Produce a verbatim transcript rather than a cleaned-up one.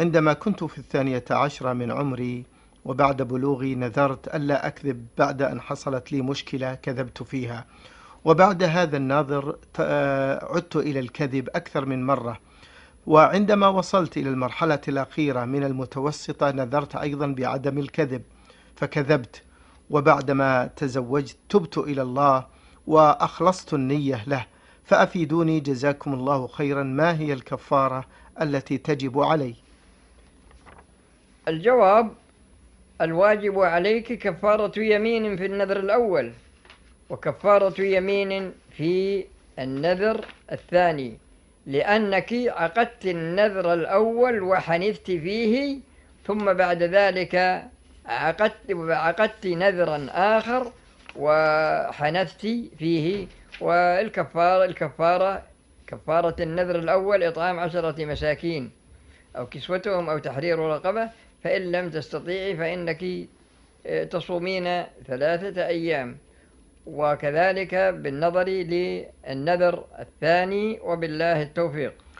عندما كنت في الثانية عشرة من عمري وبعد بلوغي نذرت ألا أكذب بعد أن حصلت لي مشكلة كذبت فيها، وبعد هذا النذر عدت إلى الكذب أكثر من مرة، وعندما وصلت إلى المرحلة الأخيرة من المتوسطة نذرت أيضا بعدم الكذب فكذبت، وبعدما تزوجت تبت إلى الله وأخلصت النية له. فأفيدوني جزاكم الله خيرا، ما هي الكفارة التي تجب علي؟ الجواب: الواجب عليك كفارة يمين في النذر الأول، وكفارة يمين في النذر الثاني، لأنك عقدت النذر الأول وحنثت فيه، ثم بعد ذلك عقدت, عقدت نذرا آخر وحنثت فيه. والكفارة الكفارة كفارة النذر الأول إطعام عشرة مساكين أو كسوتهم أو تحرير رقبة، فإن لم تستطيعي فإنك تصومين ثلاثة أيام. وكذلك بالنظر للنذر الثاني، وبالله التوفيق.